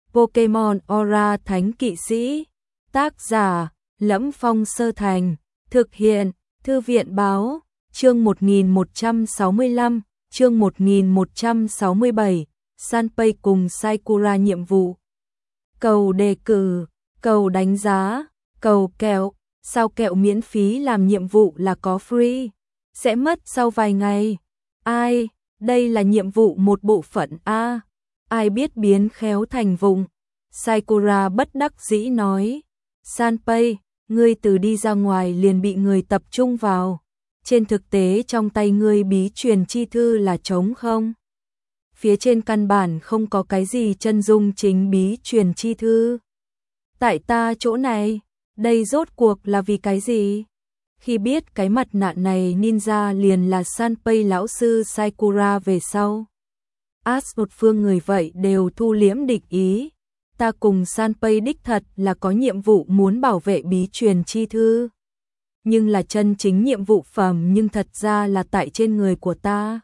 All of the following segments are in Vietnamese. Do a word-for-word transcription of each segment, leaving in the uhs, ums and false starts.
Pokemon Aura Thánh Kỵ Sĩ. Tác giả: Lẫm Phong Sơ Thành. Thực hiện: Thư viện báo. Chương một nghìn một trăm sáu mươi lăm, chương một nghìn một trăm sáu mươi bảy, Sanpei cùng Sakura nhiệm vụ. Cầu đề cử, cầu đánh giá, cầu kẹo, sao kẹo miễn phí làm nhiệm vụ là có free, sẽ mất sau vài ngày. Ai, đây là nhiệm vụ một bộ phận A, ai biết biến khéo thành vụng. Sakura bất đắc dĩ nói, Sanpei, ngươi từ đi ra ngoài liền bị người tập trung vào. Trên thực tế trong tay ngươi bí truyền chi thư là trống không? Phía trên căn bản không có cái gì chân dung chính bí truyền chi thư. Tại ta chỗ này, đây rốt cuộc là vì cái gì? Khi biết cái mặt nạ này ninja liền là Sanpei lão sư Sakura về sau. As một phương người vậy đều thu liễm địch ý. Ta cùng Sanpei đích thật là có nhiệm vụ muốn bảo vệ bí truyền chi thư. Nhưng là chân chính nhiệm vụ phẩm nhưng thật ra là tại trên người của ta.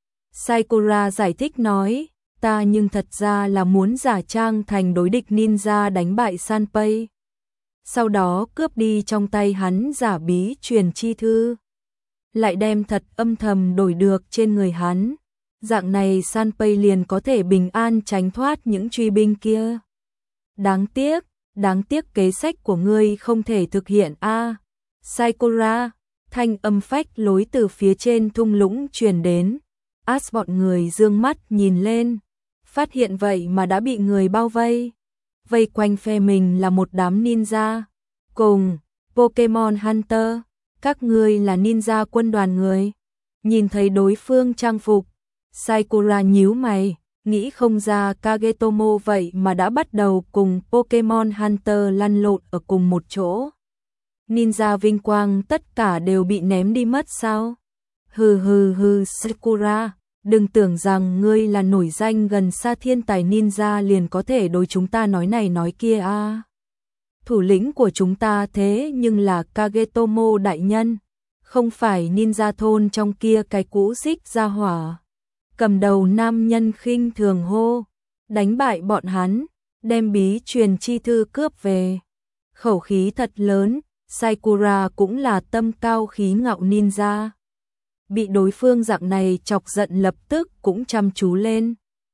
Sakura giải thích nói, ta nhưng thật ra là muốn giả trang thành đối địch ninja đánh bại Sanpei. Sau đó cướp đi trong tay hắn giả bí truyền chi thư. Lại đem thật âm thầm đổi được trên người hắn. Dạng này Sanpei liền có thể bình an tránh thoát những truy binh kia. Đáng tiếc, đáng tiếc kế sách của ngươi không thể thực hiện a. À, Sakura, thanh âm phách lối từ phía trên thung lũng truyền đến. As bọn người dương mắt nhìn lên, phát hiện vậy mà đã bị người bao vây. Vây quanh phe mình là một đám ninja, cùng Pokemon Hunter, các ngươi là ninja quân đoàn người. Nhìn thấy đối phương trang phục, Sakura nhíu mày, nghĩ không ra Kagetomo vậy mà đã bắt đầu cùng Pokemon Hunter lăn lộn ở cùng một chỗ. Ninja vinh quang tất cả đều bị ném đi mất sao? Hừ hừ hừ Sakura, đừng tưởng rằng ngươi là nổi danh gần xa thiên tài ninja liền có thể đối chúng ta nói này nói kia a. À. Thủ lĩnh của chúng ta thế nhưng là Kagetomo đại nhân, không phải ninja thôn trong kia cái cũ xích ra hỏa. Cầm đầu nam nhân khinh thường hô, đánh bại bọn hắn, đem bí truyền chi thư cướp về. Khẩu khí thật lớn, Sakura cũng là tâm cao khí ngạo ninja. Bị đối phương dạng này chọc giận lập tức cũng chăm chú lên.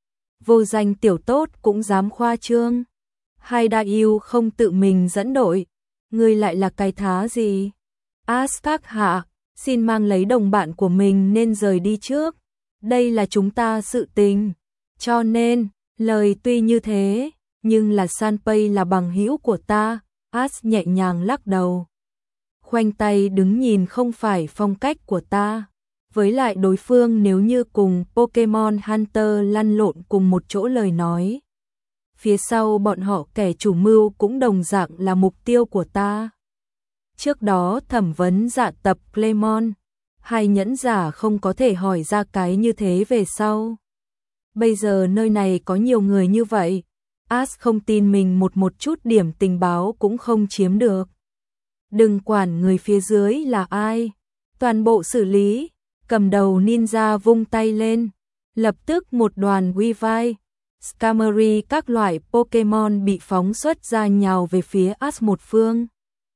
Vô danh tiểu tốt cũng dám khoa trương. Hai đại yêu không tự mình dẫn đội, ngươi lại là cái thá gì? As-các hạ, xin mang lấy đồng bạn của mình nên rời đi trước. Đây là chúng ta sự tình. Cho nên, lời tuy như thế, nhưng là Sanpei là bằng hữu của ta. As nhẹ nhàng lắc đầu. Khoanh tay đứng nhìn không phải phong cách của ta. Với lại đối phương nếu như cùng Pokemon Hunter lăn lộn cùng một chỗ lời nói. Phía sau bọn họ kẻ chủ mưu cũng đồng dạng là mục tiêu của ta. Trước đó thẩm vấn dạ tập Clemon, hai nhẫn giả không có thể hỏi ra cái như thế về sau. Bây giờ nơi này có nhiều người như vậy, As không tin mình một một chút điểm tình báo cũng không chiếm được. Đừng quản người phía dưới là ai, toàn bộ xử lý. Cầm đầu ninja vung tay lên, lập tức một đoàn Weavile, Skarmory các loại Pokemon bị phóng xuất ra nhào về phía As một phương.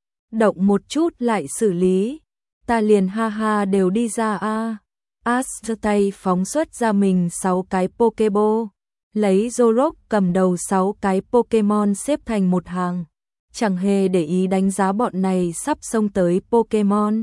Động một chút lại xử lý, ta liền ha ha đều đi ra a. À. As giơ tay phóng xuất ra mình sáu cái Pokeball, lấy Zorok cầm đầu sáu cái Pokemon xếp thành một hàng, chẳng hề để ý đánh giá bọn này sắp xông tới Pokemon.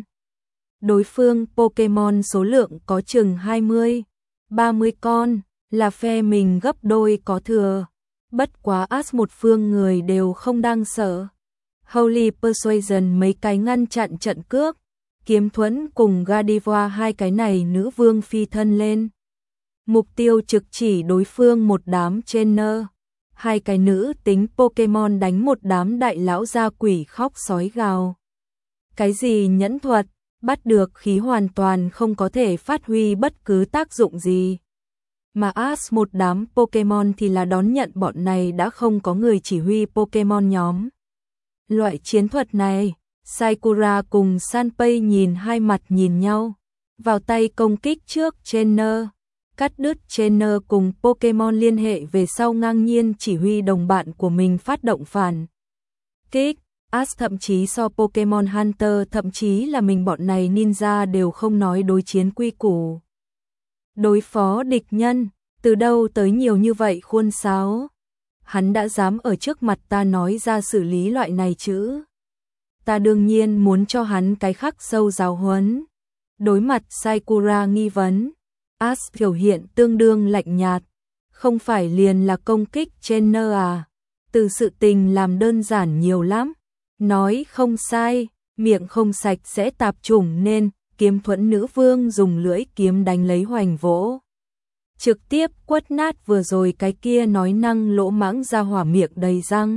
Đối phương Pokemon số lượng có chừng hai mươi, ba mươi con, là phe mình gấp đôi có thừa. Bất quá As một phương người đều không đang sợ. Holy Persuasion mấy cái ngăn chặn trận cước, Kiếm Thuẫn cùng Gardevoir hai cái này nữ vương phi thân lên. Mục tiêu trực chỉ đối phương một đám trainer. Hai cái nữ tính Pokemon đánh một đám đại lão gia quỷ khóc sói gào. Cái gì nhẫn thuật? Bắt được khí hoàn toàn không có thể phát huy bất cứ tác dụng gì. Mà As một đám Pokemon thì là đón nhận bọn này đã không có người chỉ huy Pokemon nhóm. Loại chiến thuật này, Sakura cùng Sanpei nhìn hai mặt nhìn nhau, vào tay công kích trước trainer. cắt đứt trainer cùng Pokemon liên hệ về sau ngang nhiên chỉ huy đồng bạn của mình phát động phản kích. Ash thậm chí so Pokemon Hunter, thậm chí là mình bọn này ninja đều không nói đối chiến quy củ. Đối phó địch nhân, từ đâu tới nhiều như vậy khuôn sáo? Hắn đã dám ở trước mặt ta nói ra xử lý loại này chứ? Ta đương nhiên muốn cho hắn cái khắc sâu giáo huấn. Đối mặt Sakura nghi vấn, Ash biểu hiện tương đương lạnh nhạt. Không phải liền là công kích trainer à? Từ sự tình làm đơn giản nhiều lắm. Nói không sai, miệng không sạch sẽ tạp chủng nên Kiếm Thuẫn nữ vương dùng lưỡi kiếm đánh lấy hoành vỗ. Trực tiếp quất nát vừa rồi cái kia nói năng lỗ mãng ra hỏa miệng đầy răng.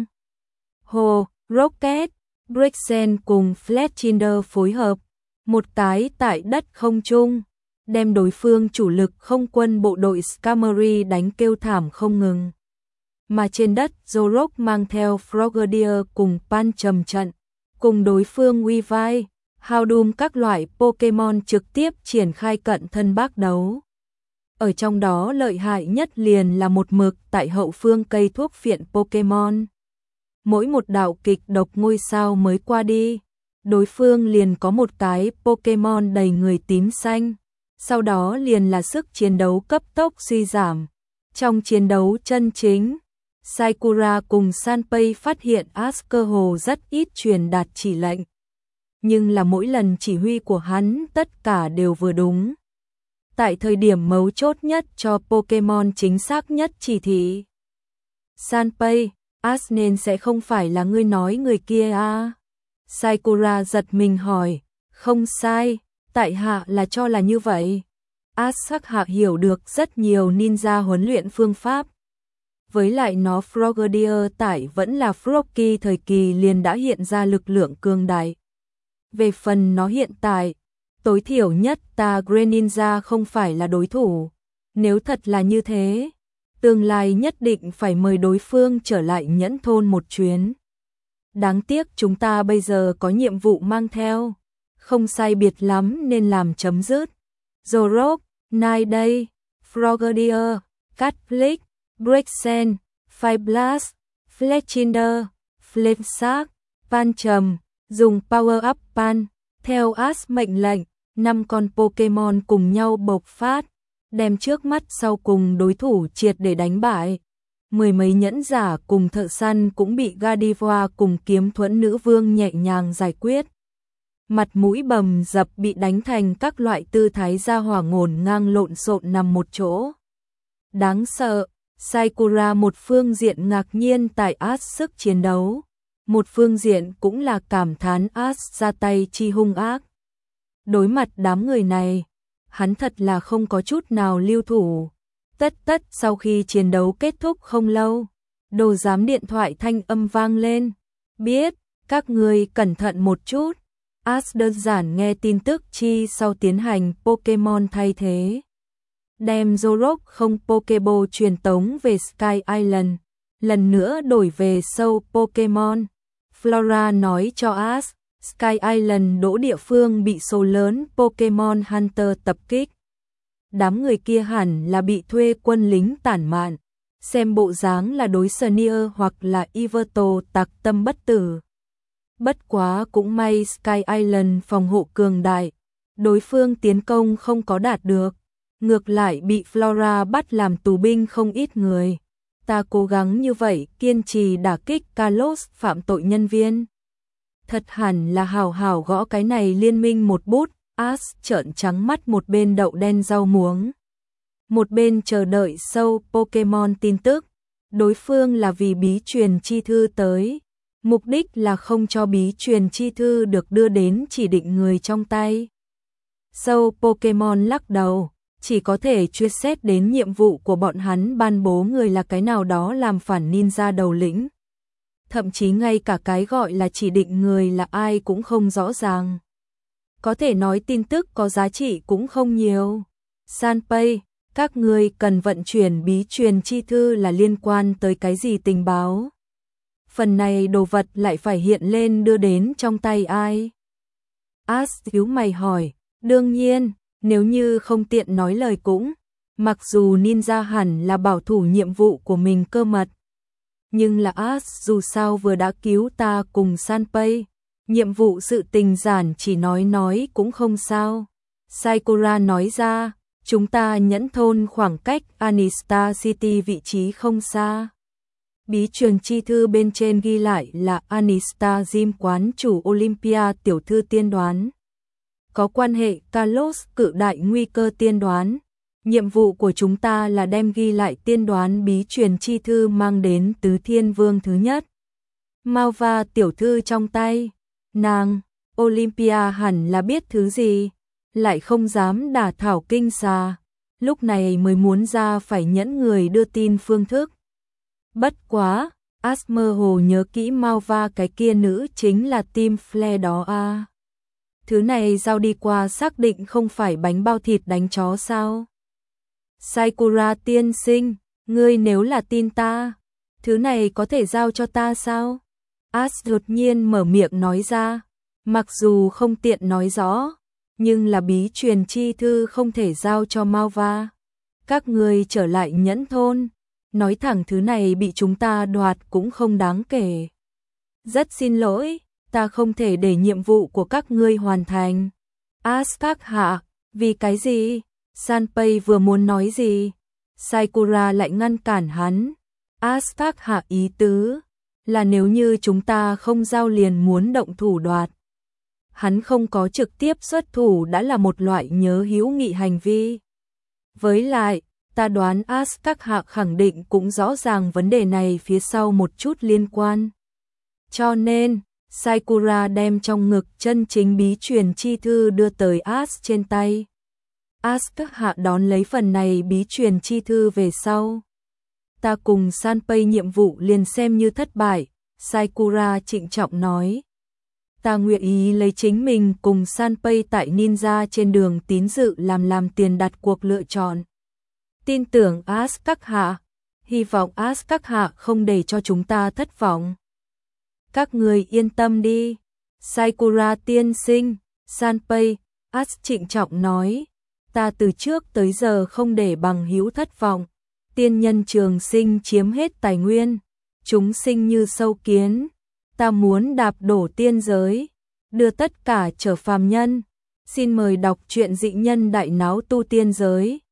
Hồ, Rocket, Brexen cùng Fletchinder phối hợp, một cái tại đất không trung, đem đối phương chủ lực không quân bộ đội Skarmory đánh kêu thảm không ngừng. Mà trên đất Zorok mang theo Frogadier cùng Pan trầm trận, cùng đối phương Weavile, Houndoom các loại Pokemon trực tiếp triển khai cận thân bác đấu. Ở trong đó lợi hại nhất liền là một mực tại hậu phương cây thuốc phiện Pokemon. Mỗi một đạo kịch độc ngôi sao mới qua đi, đối phương liền có một cái Pokemon đầy người tím xanh, sau đó liền là sức chiến đấu cấp tốc suy giảm. Trong chiến đấu chân chính, Sakura cùng Sanpei phát hiện Ash cơ hồ rất ít truyền đạt chỉ lệnh. Nhưng là mỗi lần chỉ huy của hắn tất cả đều vừa đúng. Tại thời điểm mấu chốt nhất cho Pokemon chính xác nhất chỉ thị. Sanpei, Ash nên sẽ không phải là ngươi nói người kia à? Sakura giật mình hỏi, không sai, tại hạ là cho là như vậy. Ash sắc hạ hiểu được rất nhiều ninja huấn luyện phương pháp. Với lại nó Frogadier tại vẫn là Froakie thời kỳ liền đã hiện ra lực lượng cường đại. Về phần nó hiện tại, tối thiểu nhất ta Greninja không phải là đối thủ. Nếu thật là như thế, tương lai nhất định phải mời đối phương trở lại Nhẫn Thôn một chuyến. Đáng tiếc chúng ta bây giờ có nhiệm vụ mang theo, không sai biệt lắm nên làm chấm dứt. Zorok, Niday, Frogadier, Catflick, Brexen, Fireblast, Fletchinder, Flameshark, Pancham, dùng Power Up Pan, theo Ash mệnh lệnh, năm con Pokemon cùng nhau bộc phát, đem trước mắt sau cùng đối thủ triệt để đánh bại. Mười mấy nhẫn giả cùng thợ săn cũng bị Gardevoir cùng Kiếm Thuẫn nữ vương nhẹ nhàng giải quyết. Mặt mũi bầm dập bị đánh thành các loại tư thái ra hỏa ngổn ngang lộn xộn nằm một chỗ. Đáng sợ, Sakura một phương diện ngạc nhiên tại Ash sức chiến đấu, một phương diện cũng là cảm thán Ash ra tay chi hung ác. Đối mặt đám người này, hắn thật là không có chút nào lưu thủ. Tất tất sau khi chiến đấu kết thúc không lâu, đồ giám điện thoại thanh âm vang lên. Biết, các người cẩn thận một chút. Ash đơn giản nghe tin tức chi sau tiến hành Pokemon thay thế. Đem Zorok không Pokeball truyền tống về Sky Island, lần nữa đổi về sâu Pokemon. Flora nói cho Ash, Sky Island đỗ địa phương bị số lớn Pokemon Hunter tập kích. Đám người kia hẳn là bị thuê quân lính tản mạn, xem bộ dáng là đối Sneer hoặc là Yveltal tặc tâm bất tử. Bất quá cũng may Sky Island phòng hộ cường đại, đối phương tiến công không có đạt được, ngược lại bị Flora bắt làm tù binh không ít người. Ta cố gắng như vậy kiên trì đả kích Kalos phạm tội nhân viên. Thật hẳn là hào hào gõ cái này liên minh một bút. Ash trợn trắng mắt một bên đậu đen rau muống, một bên chờ đợi sâu Pokemon tin tức. Đối phương là vì bí truyền chi thư tới, mục đích là không cho bí truyền chi thư được đưa đến chỉ định người trong tay. Sâu Pokemon lắc đầu, chỉ có thể truy xét đến nhiệm vụ của bọn hắn ban bố người là cái nào đó làm phản ninja đầu lĩnh. Thậm chí ngay cả cái gọi là chỉ định người là ai cũng không rõ ràng. Có thể nói tin tức có giá trị cũng không nhiều. Sanpei, các người cần vận chuyển bí truyền chi thư là liên quan tới cái gì tình báo? Phần này đồ vật lại phải hiện lên đưa đến trong tay ai? Ash nhíu mày hỏi, đương nhiên, nếu như không tiện nói lời cũng Mặc dù ninja hẳn là bảo thủ nhiệm vụ của mình cơ mật, nhưng là Ash dù sao vừa đã cứu ta cùng Sanpei, nhiệm vụ sự tình giản chỉ nói nói cũng không sao. Sakura nói ra, chúng ta nhẫn thôn khoảng cách Anista City vị trí không xa. Bí truyền chi thư bên trên ghi lại là Anista Gym quán chủ Olympia tiểu thư tiên đoán. Có quan hệ Carlos cự đại nguy cơ tiên đoán. Nhiệm vụ của chúng ta là đem ghi lại tiên đoán bí truyền chi thư mang đến Tứ Thiên Vương thứ nhất. Malva tiểu thư trong tay, nàng, Olympia hẳn là biết thứ gì, lại không dám đả thảo kinh xà, lúc này mới muốn ra phải nhẫn người đưa tin phương thức. Bất quá, Ash mơ hồ nhớ kỹ Malva cái kia nữ chính là Tim Flare đó à. Thứ này giao đi qua xác định không phải bánh bao thịt đánh chó sao? Sakura tiên sinh, ngươi nếu là tin ta, thứ này có thể giao cho ta sao? Ash đột nhiên mở miệng nói ra, mặc dù không tiện nói rõ, nhưng là bí truyền chi thư không thể giao cho Malva. Các ngươi trở lại nhẫn thôn, nói thẳng thứ này bị chúng ta đoạt cũng không đáng kể. Rất xin lỗi, ta không thể để nhiệm vụ của các ngươi hoàn thành. Ash các hạ, vì cái gì? Sanpei vừa muốn nói gì, Sakura lại ngăn cản hắn. Ash các hạ ý tứ là nếu như chúng ta không giao liền muốn động thủ đoạt. Hắn không có trực tiếp xuất thủ đã là một loại nhớ hữu nghị hành vi. Với lại, ta đoán Ash các hạ khẳng định cũng rõ ràng vấn đề này phía sau một chút liên quan. Cho nên, Sakura đem trong ngực chân chính bí truyền chi thư đưa tới Ash trên tay. Ash các hạ đón lấy phần này bí truyền chi thư về sau. Ta cùng Sanpei nhiệm vụ liền xem như thất bại, Sakura trịnh trọng nói. Ta nguyện ý lấy chính mình cùng Sanpei tại ninja trên đường tín dự làm làm tiền đặt cuộc lựa chọn. Tin tưởng Ash các hạ, hy vọng Ash các hạ không để cho chúng ta thất vọng. Các người yên tâm đi, Sakura tiên sinh, Sanpei, Ash trịnh trọng nói. Ta từ trước tới giờ không để bằng hữu thất vọng, tiên nhân trường sinh chiếm hết tài nguyên, chúng sinh như sâu kiến, ta muốn đạp đổ tiên giới, đưa tất cả trở phàm nhân. Xin mời đọc truyện Dị Nhân Đại Náo Tu Tiên Giới.